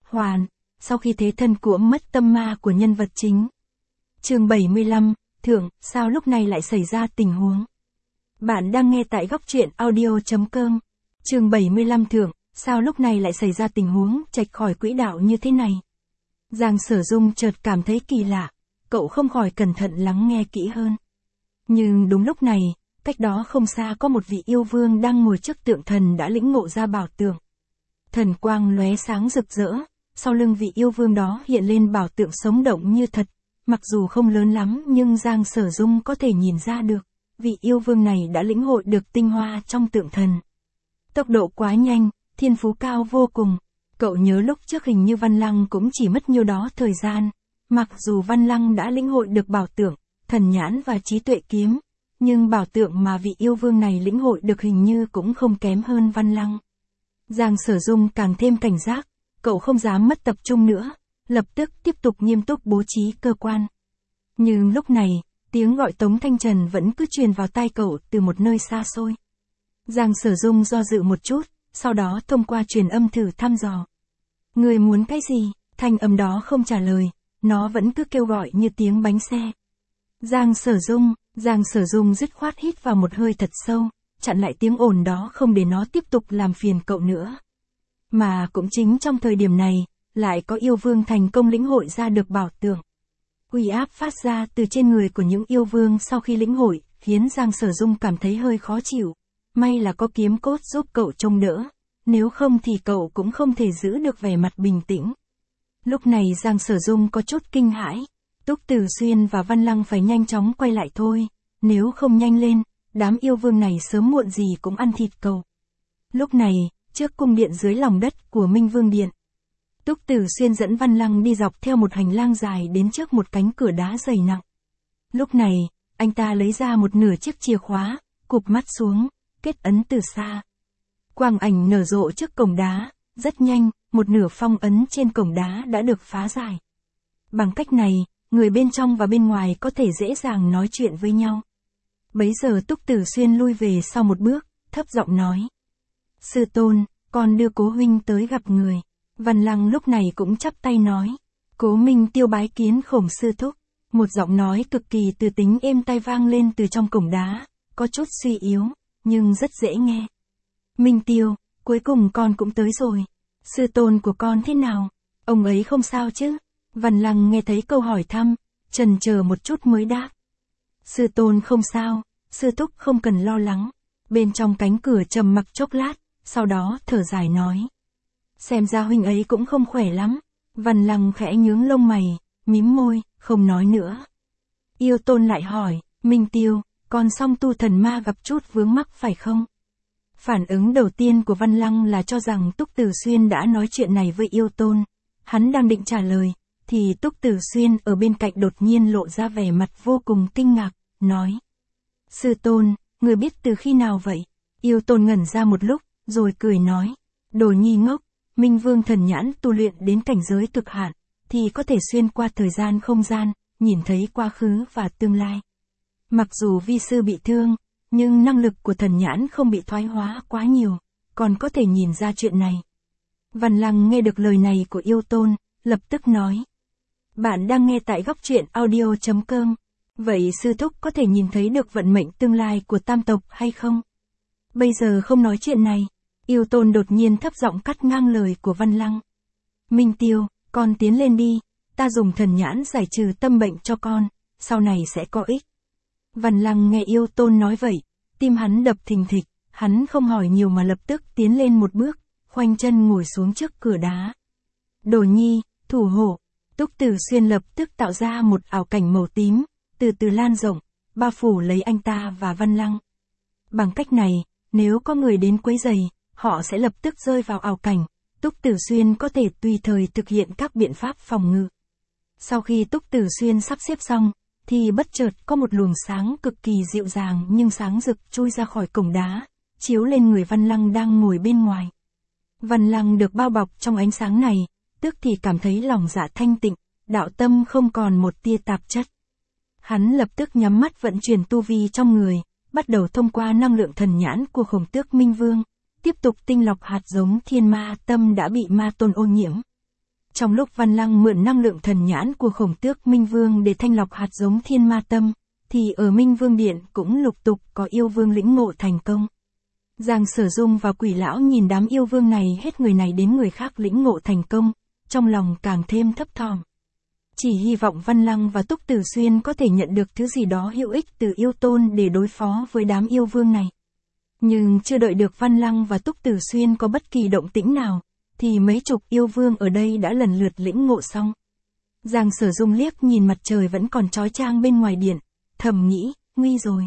hoàn, sau khi thế thân của mất tâm ma của nhân vật chính. Chương 75, Thượng, sao lúc này lại xảy ra tình huống? Bạn đang nghe tại góc truyện audio.com. Chương 75 Thượng, sao lúc này lại xảy ra tình huống chệch khỏi quỹ đạo như thế này? Giang Sở Dung chợt cảm thấy kỳ lạ, cậu không khỏi cẩn thận lắng nghe kỹ hơn. Nhưng đúng lúc này, cách đó không xa có một vị yêu vương đang ngồi trước tượng thần đã lĩnh ngộ ra bảo tượng. Thần quang lóe sáng rực rỡ, sau lưng vị yêu vương đó hiện lên bảo tượng sống động như thật, mặc dù không lớn lắm nhưng Giang Sở Dung có thể nhìn ra được, vị yêu vương này đã lĩnh hội được tinh hoa trong tượng thần. Tốc độ quá nhanh, thiên phú cao vô cùng, cậu nhớ lúc trước hình như Văn Lăng cũng chỉ mất nhiêu đó thời gian, mặc dù Văn Lăng đã lĩnh hội được bảo tượng, thần nhãn và trí tuệ kiếm, nhưng bảo tượng mà vị yêu vương này lĩnh hội được hình như cũng không kém hơn Văn Lăng. Giang Sở Dung càng thêm cảnh giác, cậu không dám mất tập trung nữa, lập tức tiếp tục nghiêm túc bố trí cơ quan. Nhưng lúc này, tiếng gọi Tống Thanh Trần vẫn cứ truyền vào tai cậu từ một nơi xa xôi. Giang Sở Dung do dự một chút, sau đó thông qua truyền âm thử thăm dò. Người muốn cái gì? Thanh âm đó không trả lời, nó vẫn cứ kêu gọi như tiếng bánh xe. Giang Sở Dung dứt khoát hít vào một hơi thật sâu, chặn lại tiếng ồn đó không để nó tiếp tục làm phiền cậu nữa. Mà cũng chính trong thời điểm này, lại có yêu vương thành công lĩnh hội ra được bảo tượng. Uy áp phát ra từ trên người của những yêu vương sau khi lĩnh hội, khiến Giang Sở Dung cảm thấy hơi khó chịu. May là có kiếm cốt giúp cậu trông đỡ, nếu không thì cậu cũng không thể giữ được vẻ mặt bình tĩnh. Lúc này Giang Sở Dung có chút kinh hãi, Túc Tử Xuyên và Văn Lăng phải nhanh chóng quay lại thôi, nếu không nhanh lên, đám yêu vương này sớm muộn gì cũng ăn thịt cậu. Lúc này, trước cung điện dưới lòng đất của Minh Vương Điện, Túc Tử Xuyên dẫn Văn Lăng đi dọc theo một hành lang dài đến trước một cánh cửa đá dày nặng. Lúc này, anh ta lấy ra một nửa chiếc chìa khóa, cụp mắt xuống, kết ấn từ xa. Quang ảnh nở rộ trước cổng đá, rất nhanh, một nửa phong ấn trên cổng đá đã được phá giải. Bằng cách này, người bên trong và bên ngoài có thể dễ dàng nói chuyện với nhau. Bấy giờ Túc Tử Xuyên lui về sau một bước, thấp giọng nói. Sư tôn, con đưa Cố huynh tới gặp người. Văn Lăng lúc này cũng chắp tay nói. Cố Minh Tiêu bái kiến Khổng sư thúc. Một giọng nói cực kỳ từ tính êm tai vang lên từ trong cổng đá, có chút suy yếu, nhưng rất dễ nghe. Minh Tiêu, cuối cùng con cũng tới rồi. Sư tôn của con thế nào? Ông ấy không sao chứ? Văn Lăng nghe thấy câu hỏi thăm, chần chờ một chút mới đáp. Sư tôn không sao, sư thúc không cần lo lắng. Bên trong cánh cửa trầm mặc chốc lát, sau đó thở dài nói. Xem ra huynh ấy cũng không khỏe lắm. Văn Lăng khẽ nhướng lông mày, mím môi, không nói nữa. Yêu Tôn lại hỏi, Minh Tiêu, con song tu thần ma gặp chút vướng mắc phải không? Phản ứng đầu tiên của Văn Lăng là cho rằng Túc Tử Xuyên đã nói chuyện này với Yêu Tôn. Hắn đang định trả lời, thì Túc Tử Xuyên ở bên cạnh đột nhiên lộ ra vẻ mặt vô cùng kinh ngạc, nói. Sư Tôn, người biết từ khi nào vậy? Yêu Tôn ngẩn ra một lúc, rồi cười nói. Đồ nhi ngốc, Minh Vương thần nhãn tu luyện đến cảnh giới cực hạn, thì có thể xuyên qua thời gian không gian, nhìn thấy quá khứ và tương lai. Mặc dù vi sư bị thương, nhưng năng lực của thần nhãn không bị thoái hóa quá nhiều, còn có thể nhìn ra chuyện này. Văn Lăng nghe được lời này của Yêu Tôn, lập tức nói. Bạn đang nghe tại góc truyện audio.com. Vậy sư thúc có thể nhìn thấy được vận mệnh tương lai của tam tộc hay không? Bây giờ không nói chuyện này. Yêu Tôn đột nhiên thấp giọng cắt ngang lời của Văn Lăng. Minh Tiêu, con tiến lên đi, ta dùng thần nhãn giải trừ tâm bệnh cho con, sau này sẽ có ích. Văn Lăng nghe Yêu Tôn nói vậy, tim hắn đập thình thịch, hắn không hỏi nhiều mà lập tức tiến lên một bước, khoanh chân ngồi xuống trước cửa đá. Đồ nhi, thủ hộ. Túc Tử Xuyên lập tức tạo ra một ảo cảnh màu tím, từ từ lan rộng, bao phủ lấy anh ta và Văn Lăng. Bằng cách này, nếu có người đến quấy rầy, họ sẽ lập tức rơi vào ảo cảnh, Túc Tử Xuyên có thể tùy thời thực hiện các biện pháp phòng ngự. Sau khi Túc Tử Xuyên sắp xếp xong, thì bất chợt có một luồng sáng cực kỳ dịu dàng nhưng sáng rực chui ra khỏi cổng đá, chiếu lên người Văn Lăng đang ngồi bên ngoài. Văn Lăng được bao bọc trong ánh sáng này, tức thì cảm thấy lòng dạ thanh tịnh, đạo tâm không còn một tia tạp chất. Hắn lập tức nhắm mắt vận chuyển tu vi trong người, bắt đầu thông qua năng lượng thần nhãn của Khổng Tước Minh Vương, tiếp tục tinh lọc hạt giống thiên ma tâm đã bị ma tôn ô nhiễm. Trong lúc Văn Lăng mượn năng lượng thần nhãn của Khổng Tước Minh Vương để thanh lọc hạt giống thiên ma tâm, thì ở Minh Vương Điện cũng lục tục có yêu vương lĩnh ngộ thành công. Giang Sở Dung và Quỷ Lão nhìn đám yêu vương này hết người này đến người khác lĩnh ngộ thành công, trong lòng càng thêm thấp thỏm. Chỉ hy vọng Văn Lăng và Túc Tử Xuyên có thể nhận được thứ gì đó hữu ích từ yêu tôn để đối phó với đám yêu vương này. Nhưng chưa đợi được Văn Lăng và Túc Tử Xuyên có bất kỳ động tĩnh nào, thì mấy chục yêu vương ở đây đã lần lượt lĩnh ngộ xong. Giang Sở Dung liếc nhìn mặt trời vẫn còn chói chang bên ngoài điện, thầm nghĩ, nguy rồi.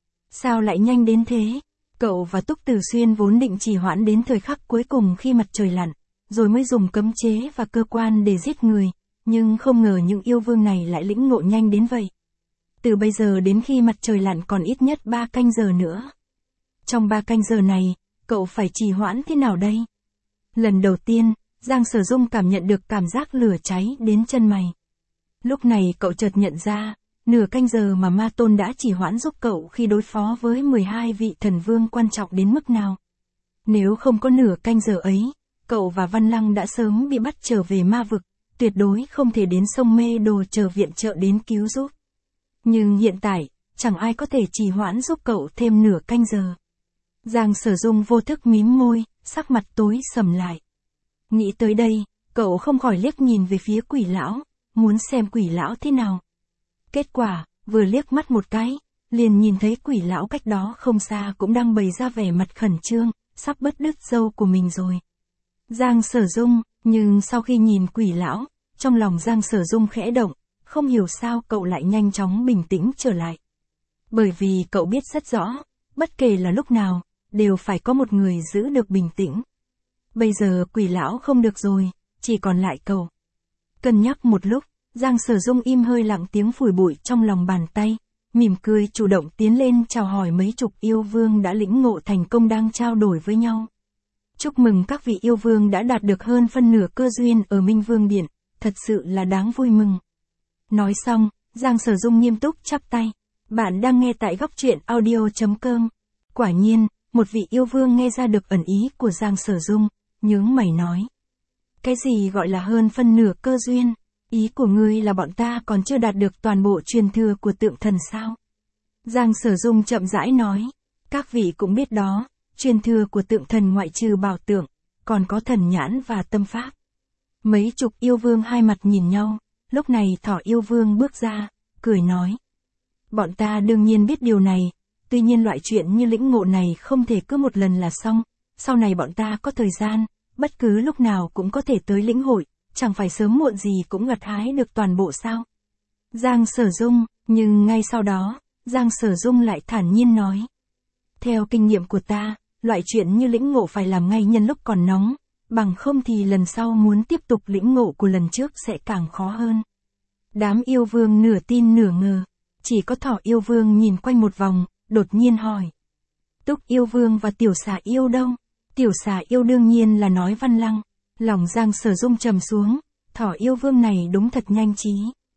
Sao lại nhanh đến thế? Cậu và Túc Tử Xuyên vốn định trì hoãn đến thời khắc cuối cùng khi mặt trời lặn, rồi mới dùng cấm chế và cơ quan để giết người, nhưng không ngờ những yêu vương này lại lĩnh ngộ nhanh đến vậy. Từ bây giờ đến khi mặt trời lặn còn ít nhất 3 canh giờ nữa. Trong 3 canh giờ này, cậu phải trì hoãn thế nào đây? Lần đầu tiên, Giang Sở Dung cảm nhận được cảm giác lửa cháy đến chân mày. Lúc này cậu chợt nhận ra, nửa canh giờ mà Ma Tôn đã trì hoãn giúp cậu khi đối phó với 12 vị thần vương quan trọng đến mức nào. Nếu không có nửa canh giờ ấy, cậu và Văn Lăng đã sớm bị bắt trở về ma vực, tuyệt đối không thể đến sông Mê Đồ chờ viện trợ đến cứu giúp. Nhưng hiện tại, chẳng ai có thể trì hoãn giúp cậu thêm nửa canh giờ. Giang Sở Dung vô thức mím môi, sắc mặt tối sầm lại. Nghĩ tới đây, cậu không khỏi liếc nhìn về phía Quỷ Lão, muốn xem Quỷ Lão thế nào. Kết quả, vừa liếc mắt một cái, liền nhìn thấy Quỷ Lão cách đó không xa cũng đang bày ra vẻ mặt khẩn trương, sắp bứt đứt râu của mình rồi. Giang Sở Dung, nhưng sau khi nhìn Quỷ Lão, trong lòng Giang Sở Dung khẽ động, không hiểu sao cậu lại nhanh chóng bình tĩnh trở lại. Bởi vì cậu biết rất rõ, bất kể là lúc nào, đều phải có một người giữ được bình tĩnh. Bây giờ Quỷ Lão không được rồi, chỉ còn lại cậu. Cân nhắc một lúc, Giang Sở Dung im hơi lặng tiếng phủi bụi trong lòng bàn tay, mỉm cười chủ động tiến lên chào hỏi mấy chục yêu vương đã lĩnh ngộ thành công đang trao đổi với nhau. Chúc mừng các vị yêu vương đã đạt được hơn phân nửa cơ duyên ở Minh Vương Điện, thật sự là đáng vui mừng. Nói xong, Giang Sở Dung nghiêm túc chắp tay. Bạn đang nghe tại góc truyện audio.com. Quả nhiên, một vị yêu vương nghe ra được ẩn ý của Giang Sở Dung, nhướng mày nói. Cái gì gọi là hơn phân nửa cơ duyên? Ý của ngươi là bọn ta còn chưa đạt được toàn bộ truyền thừa của tượng thần sao? Giang Sở Dung chậm rãi nói. Các vị cũng biết đó, truyền thừa của tượng thần ngoại trừ bảo tượng, còn có thần nhãn và tâm pháp. Mấy chục yêu vương hai mặt nhìn nhau, lúc này Thỏ yêu vương bước ra, cười nói. Bọn ta đương nhiên biết điều này, tuy nhiên loại chuyện như lĩnh ngộ này không thể cứ một lần là xong, sau này bọn ta có thời gian, bất cứ lúc nào cũng có thể tới lĩnh hội, chẳng phải sớm muộn gì cũng gặt hái được toàn bộ sao. Giang Sở Dung, nhưng ngay sau đó, Giang Sở Dung lại thản nhiên nói. Theo kinh nghiệm của ta, loại chuyện như lĩnh ngộ phải làm ngay nhân lúc còn nóng, bằng không thì lần sau muốn tiếp tục lĩnh ngộ của lần trước sẽ càng khó hơn. Đám yêu vương nửa tin nửa ngờ, chỉ có Thỏ yêu vương nhìn quanh một vòng, đột nhiên hỏi. Túc yêu vương và Tiểu Xà yêu đâu? Tiểu Xà yêu đương nhiên là nói Văn Lăng. Lòng Giang Sở Dung trầm xuống, Thỏ yêu vương này đúng thật nhanh trí.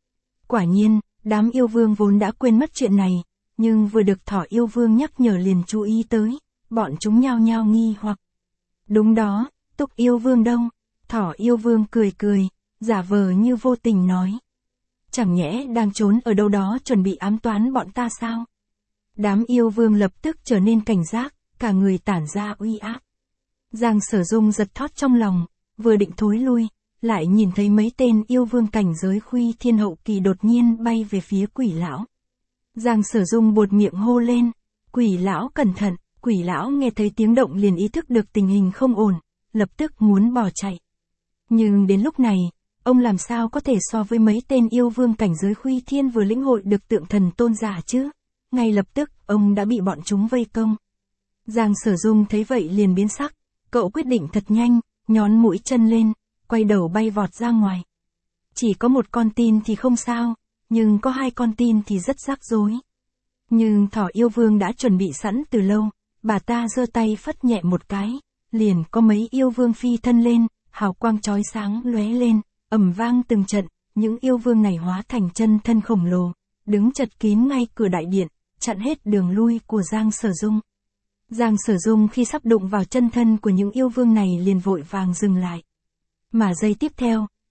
Quả nhiên, đám yêu vương vốn đã quên mất chuyện này, nhưng vừa được Thỏ yêu vương nhắc nhở liền chú ý tới, bọn chúng nhao nhao nghi hoặc. Đúng đó, Túc yêu vương đâu? Thỏ yêu vương cười cười, giả vờ như vô tình nói. Chẳng nhẽ đang trốn ở đâu đó chuẩn bị ám toán bọn ta sao? Đám yêu vương lập tức trở nên cảnh giác, cả người tản ra uy áp. Giang Sở Dung giật thót trong lòng, vừa định thối lui, lại nhìn thấy mấy tên yêu vương cảnh giới Khuy Thiên hậu kỳ đột nhiên bay về phía Quỷ Lão. Giang Sở Dung buột miệng hô lên, Quỷ Lão cẩn thận. Quỷ Lão nghe thấy tiếng động liền ý thức được tình hình không ổn, lập tức muốn bỏ chạy. Nhưng đến lúc này, ông làm sao có thể so với mấy tên yêu vương cảnh giới Khuy Thiên vừa lĩnh hội được tượng thần tôn giả chứ? Ngay lập tức, ông đã bị bọn chúng vây công. Giang Sở Dung thấy vậy liền biến sắc, cậu quyết định thật nhanh, nhón mũi chân lên, quay đầu bay vọt ra ngoài. Chỉ có một con tin thì không sao, nhưng có 2 con tin thì rất rắc rối. Nhưng Thỏ yêu vương đã chuẩn bị sẵn từ lâu, bà ta giơ tay phất nhẹ một cái, liền có mấy yêu vương phi thân lên, hào quang chói sáng lóe lên, ầm vang từng trận, những yêu vương này hóa thành chân thân khổng lồ, đứng chật kín ngay cửa đại điện, chặn hết đường lui của Giang Sở Dung. Giang Sở Dung khi sắp đụng vào chân thân của những yêu vương này liền vội vàng dừng lại. Mà giây tiếp theo,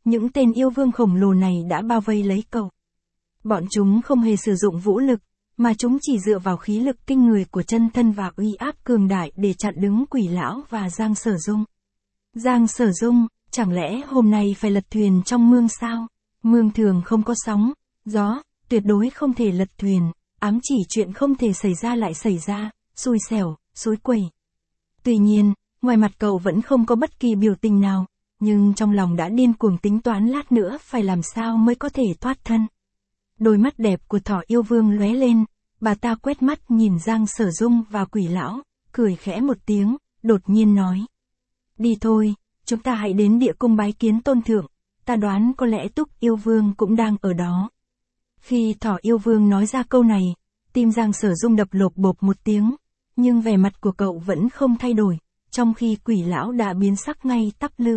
những tên yêu vương khổng lồ này đã bao vây lấy cậu. Bọn chúng không hề sử dụng vũ lực, mà chúng chỉ dựa vào khí lực kinh người của chân thân và uy áp cường đại để chặn đứng Quỷ Lão và Giang Sở Dung. Giang Sở Dung, chẳng lẽ hôm nay phải lật thuyền trong mương sao? Mương thường không có sóng, gió, tuyệt đối không thể lật thuyền, ám chỉ chuyện không thể xảy ra lại xảy ra, xui xẻo, xối quẩy. Tuy nhiên, ngoài mặt cậu vẫn không có bất kỳ biểu tình nào, nhưng trong lòng đã điên cuồng tính toán lát nữa phải làm sao mới có thể thoát thân. Đôi mắt đẹp của Thỏ Yêu Vương lóe lên, bà ta quét mắt nhìn Giang Sở Dung và Quỷ Lão, cười khẽ một tiếng, đột nhiên nói. Đi thôi, chúng ta hãy đến địa cung bái kiến tôn thượng, ta đoán có lẽ Túc Yêu Vương cũng đang ở đó. Khi Thỏ Yêu Vương nói ra câu này, tim Giang Sở Dung đập lộp bộp một tiếng, nhưng vẻ mặt của cậu vẫn không thay đổi, trong khi Quỷ Lão đã biến sắc ngay tắp lự.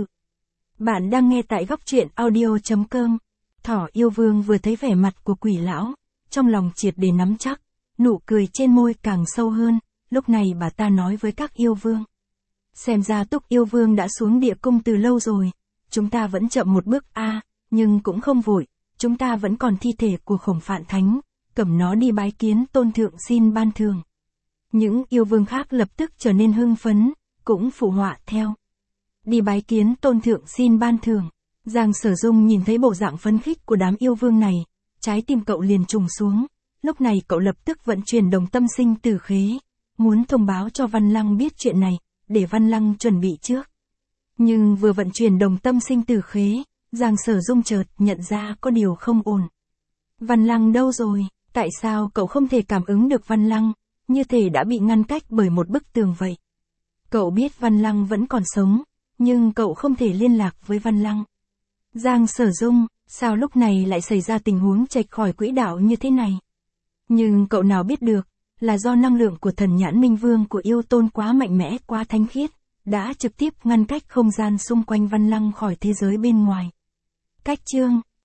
Bạn đang nghe tại góc truyện audio.com. Thỏ Yêu Vương vừa thấy vẻ mặt của Quỷ Lão, trong lòng triệt để nắm chắc, nụ cười trên môi càng sâu hơn, lúc này bà ta nói với các yêu vương. Xem ra Túc Yêu Vương đã xuống địa cung từ lâu rồi, chúng ta vẫn chậm một bước nhưng cũng không vội, chúng ta vẫn còn thi thể của Khổng Phạn Thánh, cầm nó đi bái kiến tôn thượng xin ban thưởng. Những yêu vương khác lập tức trở nên hưng phấn, cũng phụ họa theo. Đi bái kiến tôn thượng xin ban thưởng. Giang Sở Dung nhìn thấy bộ dạng phấn khích của đám yêu vương này, trái tim cậu liền trùng xuống, lúc này cậu lập tức vận chuyển đồng tâm sinh tử khế, muốn thông báo cho Văn Lăng biết chuyện này, để Văn Lăng chuẩn bị trước. Nhưng vừa vận chuyển đồng tâm sinh tử khế, Giang Sở Dung chợt nhận ra có điều không ổn. Văn Lăng đâu rồi, tại sao cậu không thể cảm ứng được Văn Lăng, như thể đã bị ngăn cách bởi một bức tường vậy. Cậu biết Văn Lăng vẫn còn sống, nhưng cậu không thể liên lạc với Văn Lăng. Giang Sở Dung, sao lúc này lại xảy ra tình huống chệch khỏi quỹ đạo như thế này? Nhưng cậu nào biết được, là do năng lượng của thần nhãn minh vương của yêu tôn quá mạnh mẽ quá thánh khiết, đã trực tiếp ngăn cách không gian xung quanh Văn Lăng khỏi thế giới bên ngoài. Cách chương